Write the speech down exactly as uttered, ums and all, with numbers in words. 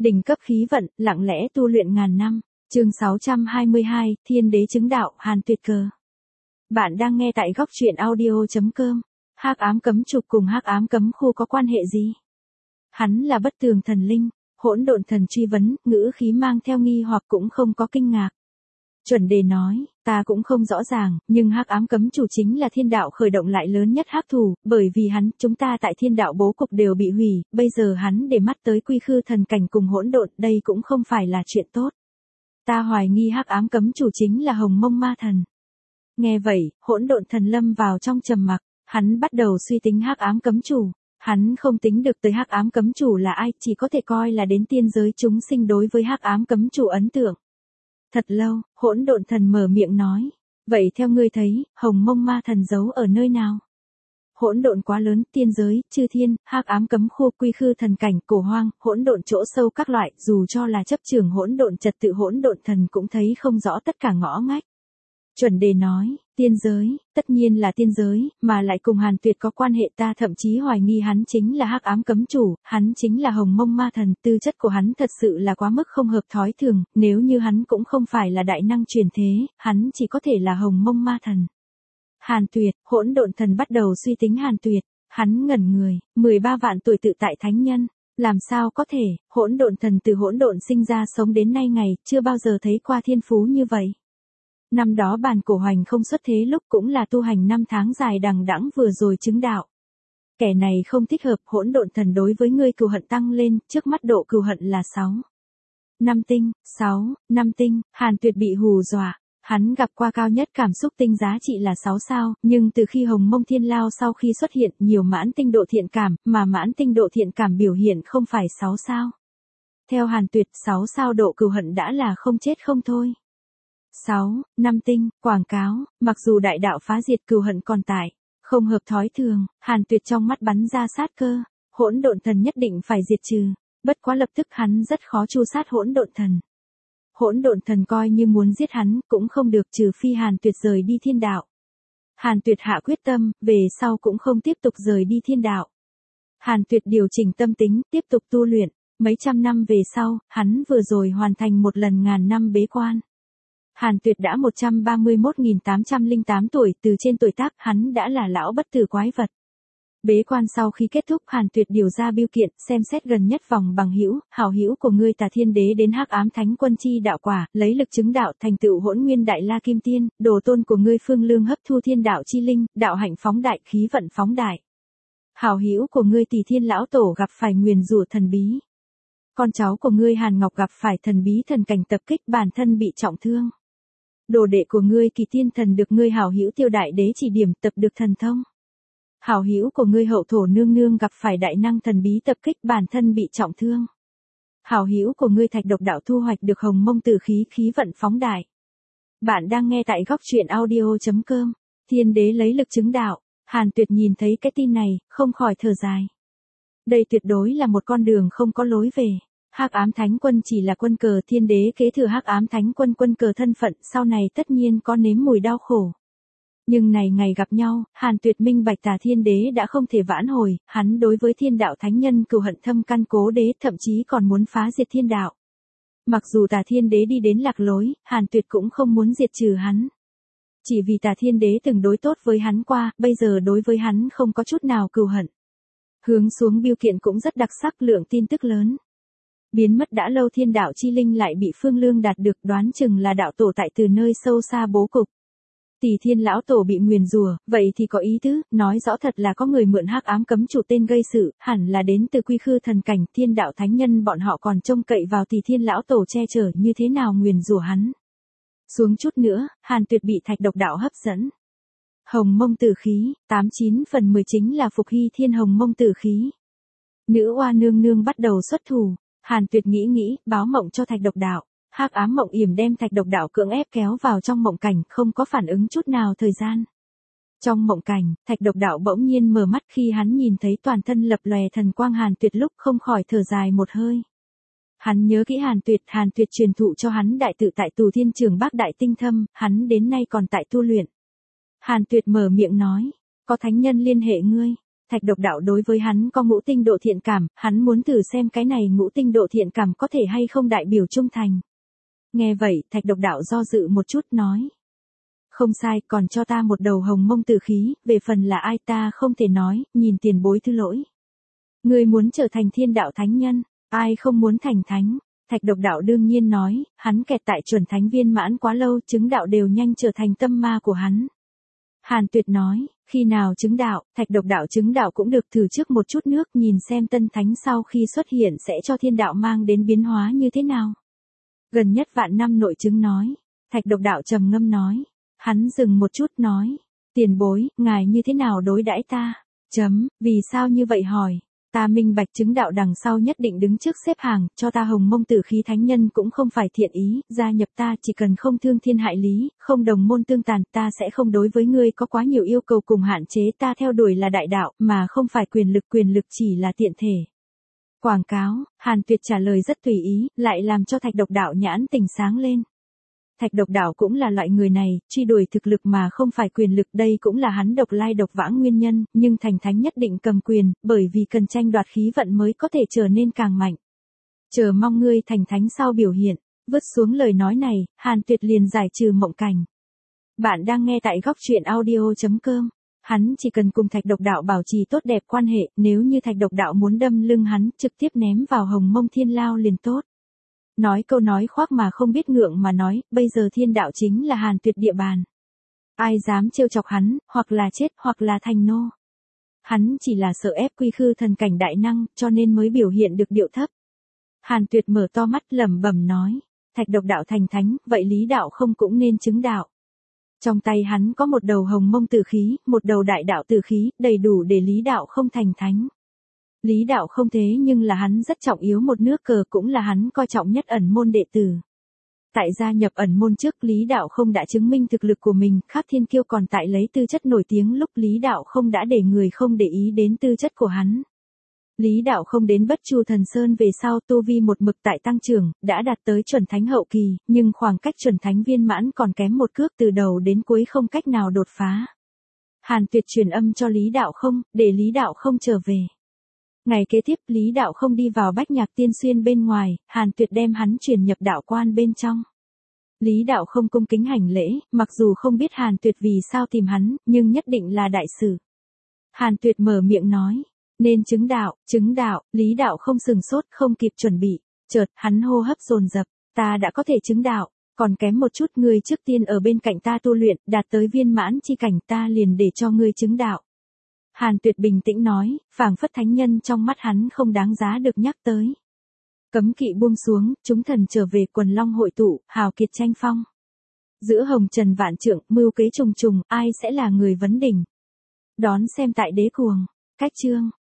Đỉnh cấp khí vận, lặng lẽ tu luyện ngàn năm. Chương sáu trăm hai mươi hai, Thiên đế chứng đạo, Hàn Tuyệt cờ. Bạn đang nghe tại góc truyện audio chấm com. Hắc ám cấm trục cùng hắc ám cấm khu có quan hệ gì? Hắn là bất tường thần linh, hỗn độn thần truy vấn, ngữ khí mang theo nghi hoặc cũng không có kinh ngạc. Chuẩn đề nói, ta cũng không rõ ràng, nhưng hắc ám cấm chủ chính là thiên đạo khởi động lại lớn nhất hắc thủ, bởi vì hắn, chúng ta tại thiên đạo bố cục đều bị hủy, bây giờ hắn để mắt tới quy khư thần cảnh cùng hỗn độn, đây cũng không phải là chuyện tốt. Ta hoài nghi hắc ám cấm chủ chính là Hồng Mông Ma Thần. Nghe vậy, hỗn độn thần lâm vào trong trầm mặc, hắn bắt đầu suy tính hắc ám cấm chủ. Hắn không tính được tới hắc ám cấm chủ là ai, chỉ có thể coi là đến tiên giới chúng sinh đối với hắc ám cấm chủ ấn tượng. Thật lâu, hỗn độn thần mở miệng nói, vậy theo ngươi thấy, Hồng Mông Ma Thần giấu ở nơi nào? Hỗn độn quá lớn, tiên giới, chư thiên, hắc ám cấm khu, quy khư thần cảnh, cổ hoang, hỗn độn chỗ sâu các loại, dù cho là chấp trưởng hỗn độn trật tự hỗn độn thần cũng thấy không rõ tất cả ngõ ngách. Chuẩn đề nói, tiên giới, tất nhiên là tiên giới, mà lại cùng Hàn Tuyệt có quan hệ, ta thậm chí hoài nghi hắn chính là hắc ám cấm chủ, hắn chính là Hồng Mông Ma Thần, tư chất của hắn thật sự là quá mức không hợp thói thường, nếu như hắn cũng không phải là đại năng truyền thế, hắn chỉ có thể là Hồng Mông Ma Thần. Hàn Tuyệt, hỗn độn thần bắt đầu suy tính Hàn Tuyệt, hắn ngẩn người, mười ba vạn tuổi tự tại thánh nhân, làm sao có thể, hỗn độn thần từ hỗn độn sinh ra sống đến nay ngày, chưa bao giờ thấy qua thiên phú như vậy. Năm đó bàn cổ hoành không xuất thế lúc cũng là tu hành năm tháng dài đằng đẵng vừa rồi chứng đạo. Kẻ này không thích hợp, hỗn độn thần đối với ngươi cừu hận tăng lên, trước mắt độ cừu hận là sáu. Năm tinh, sáu, năm tinh, Hàn Tuyệt bị hù dọa, hắn gặp qua cao nhất cảm xúc tinh giá trị là sáu sao, nhưng từ khi Hồng Mông Thiên Lao sau khi xuất hiện nhiều mãn tinh độ thiện cảm, mà mãn tinh độ thiện cảm biểu hiện không phải sáu sao. Theo Hàn Tuyệt, sáu sao độ cừu hận đã là không chết không thôi. sáu, năm tinh, quảng cáo, mặc dù đại đạo phá diệt cừu hận còn tại, không hợp thói thường, Hàn Tuyệt trong mắt bắn ra sát cơ, hỗn độn thần nhất định phải diệt trừ, bất quá lập tức hắn rất khó tru sát hỗn độn thần. Hỗn độn thần coi như muốn giết hắn, cũng không được trừ phi Hàn Tuyệt rời đi thiên đạo. Hàn Tuyệt hạ quyết tâm, về sau cũng không tiếp tục rời đi thiên đạo. Hàn Tuyệt điều chỉnh tâm tính, tiếp tục tu luyện, mấy trăm năm về sau, hắn vừa rồi hoàn thành một lần ngàn năm bế quan. Hàn Tuyệt đã một trăm ba mươi mốt nghìn tám trăm lẻ tám tuổi, từ trên tuổi tác hắn đã là lão bất tử quái vật. Bế quan sau khi kết thúc, Hàn Tuyệt điều ra bưu kiện, xem xét gần nhất vòng bằng hữu, hảo hữu của ngươi Tà Thiên Đế đến hắc ám thánh quân chi đạo quả, lấy lực chứng đạo, thành tựu hỗn nguyên đại la kim tiên, đồ tôn của ngươi Phương Lương hấp thu thiên đạo chi linh, đạo hạnh phóng đại, khí vận phóng đại. Hảo hữu của ngươi Tỳ Thiên lão tổ gặp phải nguyền rủa thần bí. Con cháu của ngươi Hàn Ngọc gặp phải thần bí thần cảnh tập kích, bản thân bị trọng thương. Đồ đệ của ngươi Kỳ Tiên thần được ngươi hảo hữu Tiêu Đại Đế chỉ điểm, tập được thần thông. Hảo hữu của ngươi Hậu Thổ nương nương gặp phải đại năng thần bí tập kích, bản thân bị trọng thương. Hảo hữu của ngươi Thạch Độc đạo thu hoạch được Hồng Mông tử khí, khí vận phóng đại. Bạn đang nghe tại góc truyện audio chấm com. Thiên đế lấy lực chứng đạo, Hàn Tuyệt nhìn thấy cái tin này, không khỏi thở dài. Đây tuyệt đối là một con đường không có lối về. Hắc ám thánh quân chỉ là quân cờ, thiên đế kế thừa hắc ám thánh quân quân cờ thân phận, sau này tất nhiên có nếm mùi đau khổ. Nhưng này ngày gặp nhau, Hàn Tuyệt minh bạch Tà Thiên Đế đã không thể vãn hồi, hắn đối với thiên đạo thánh nhân cừu hận thâm căn cố đế, thậm chí còn muốn phá diệt thiên đạo. Mặc dù Tà Thiên Đế đi đến lạc lối, Hàn Tuyệt cũng không muốn diệt trừ hắn. Chỉ vì Tà Thiên Đế từng đối tốt với hắn qua, bây giờ đối với hắn không có chút nào cừu hận. Hướng xuống bưu kiện cũng rất đặc sắc, lượng tin tức lớn. Biến mất đã lâu thiên đạo chi linh lại bị Phương Lương đạt được, đoán chừng là đạo tổ tại từ nơi sâu xa bố cục. Tỳ Thiên lão tổ bị nguyền rủa, vậy thì có ý tứ, nói rõ thật là có người mượn hắc ám cấm chủ tên gây sự, hẳn là đến từ quy khư thần cảnh, thiên đạo thánh nhân bọn họ còn trông cậy vào Tỳ Thiên lão tổ che chở, như thế nào nguyền rủa hắn. Xuống chút nữa, Hàn Tuyệt bị Thạch Độc đạo hấp dẫn. Hồng Mông tử khí, tám chín phần mười chính là Phục Hy Thiên Hồng Mông tử khí. Nữ oa nương nương bắt đầu xuất thủ. Hàn Tuyệt nghĩ nghĩ, báo mộng cho Thạch Độc đạo. Hắc ám mộng yểm đem Thạch Độc đạo cưỡng ép kéo vào trong mộng cảnh, không có phản ứng chút nào thời gian. Trong mộng cảnh, Thạch Độc đạo bỗng nhiên mở mắt, khi hắn nhìn thấy toàn thân lập lòe thần quang Hàn Tuyệt lúc không khỏi thở dài một hơi. Hắn nhớ kỹ Hàn Tuyệt, Hàn Tuyệt truyền thụ cho hắn đại tự tại Tù Thiên Trường Bác Đại Tinh Thâm, hắn đến nay còn tại tu luyện. Hàn Tuyệt mở miệng nói, có thánh nhân liên hệ ngươi. Thạch Độc Đạo đối với hắn có ngũ tinh độ thiện cảm, hắn muốn thử xem cái này ngũ tinh độ thiện cảm có thể hay không đại biểu trung thành. Nghe vậy, Thạch Độc Đạo do dự một chút nói. Không sai, còn cho ta một đầu hồng mông tử khí, về phần là ai ta không thể nói, nhìn tiền bối thứ lỗi. Ngươi muốn trở thành thiên đạo thánh nhân, ai không muốn thành thánh? Thạch Độc Đạo đương nhiên nói, hắn kẹt tại chuẩn thánh viên mãn quá lâu, chứng đạo đều nhanh trở thành tâm ma của hắn. Hàn Tuyệt nói, khi nào chứng đạo, Thạch Độc Đạo chứng đạo cũng được, thử trước một chút nước, nhìn xem tân thánh sau khi xuất hiện sẽ cho thiên đạo mang đến biến hóa như thế nào. Gần nhất vạn năm nội chứng nói, Thạch Độc Đạo trầm ngâm nói, hắn dừng một chút nói, tiền bối, ngài như thế nào đối đãi ta? Chấm, vì sao như vậy hỏi? Ta minh bạch chứng đạo đằng sau nhất định đứng trước xếp hàng, cho ta hồng mông tử khí thánh nhân cũng không phải thiện ý, gia nhập ta chỉ cần không thương thiên hại lý, không đồng môn tương tàn, ta sẽ không đối với ngươi có quá nhiều yêu cầu cùng hạn chế, ta theo đuổi là đại đạo, mà không phải quyền lực, quyền lực chỉ là tiện thể. Quảng cáo, Hàn Tuyệt trả lời rất tùy ý, lại làm cho Thạch Độc Đạo nhãn tỉnh sáng lên. Thạch Độc Đạo cũng là loại người này, truy đuổi thực lực mà không phải quyền lực, đây cũng là hắn độc lai độc vãng nguyên nhân, nhưng thành thánh nhất định cầm quyền, bởi vì cần tranh đoạt khí vận mới có thể trở nên càng mạnh. Chờ mong ngươi thành thánh sau biểu hiện, vứt xuống lời nói này, Hàn Tuyệt liền giải trừ mộng cảnh. Bạn đang nghe tại góc truyện audio chấm com. Hắn chỉ cần cùng Thạch Độc Đạo bảo trì tốt đẹp quan hệ, nếu như Thạch Độc Đạo muốn đâm lưng hắn, trực tiếp ném vào hồng mông thiên lao liền tốt. Nói câu nói khoác mà không biết ngượng mà nói, bây giờ thiên đạo chính là Hàn Tuyệt địa bàn. Ai dám trêu chọc hắn, hoặc là chết hoặc là thành nô. Hắn chỉ là sợ ép quy khư thần cảnh đại năng, cho nên mới biểu hiện được điệu thấp. Hàn Tuyệt mở to mắt lẩm bẩm nói, Thạch Độc Đạo thành thánh, vậy Lý Đạo không cũng nên chứng đạo. Trong tay hắn có một đầu hồng mông tử khí, một đầu đại đạo tử khí, đầy đủ để Lý Đạo không thành thánh. Lý Đạo không thế nhưng là hắn rất trọng yếu một nước cờ, cũng là hắn coi trọng nhất ẩn môn đệ tử. Tại gia nhập ẩn môn trước, Lý Đạo không đã chứng minh thực lực của mình, Khắp Thiên Kiêu còn tại lấy tư chất nổi tiếng, lúc Lý Đạo không đã để người không để ý đến tư chất của hắn. Lý Đạo không đến Bất Chu Thần Sơn về sau tu vi một mực tại tăng trưởng, đã đạt tới chuẩn thánh hậu kỳ, nhưng khoảng cách chuẩn thánh viên mãn còn kém một cước, từ đầu đến cuối không cách nào đột phá. Hàn Tuyệt truyền âm cho Lý Đạo không, để Lý Đạo không trở về. Ngày kế tiếp, Lý Đạo không đi vào Bách Nhạc Tiên Xuyên bên ngoài, Hàn Tuyệt đem hắn truyền nhập đạo quan bên trong. Lý Đạo không cung kính hành lễ, mặc dù không biết Hàn Tuyệt vì sao tìm hắn, nhưng nhất định là đại sự. Hàn Tuyệt mở miệng nói, nên chứng đạo, chứng đạo, Lý Đạo không sừng sốt, không kịp chuẩn bị, chợt, hắn hô hấp dồn dập, ta đã có thể chứng đạo, còn kém một chút, ngươi trước tiên ở bên cạnh ta tu luyện, đạt tới viên mãn chi cảnh, ta liền để cho ngươi chứng đạo. Hàn Tuyệt bình tĩnh nói, phảng phất thánh nhân trong mắt hắn không đáng giá được nhắc tới. Cấm kỵ buông xuống, chúng thần trở về, quần long hội tụ, hào kiệt tranh phong. Giữa hồng trần vạn trượng, mưu kế trùng trùng, ai sẽ là người vấn đỉnh? Đón xem tại Đế Cuồng. Cách chương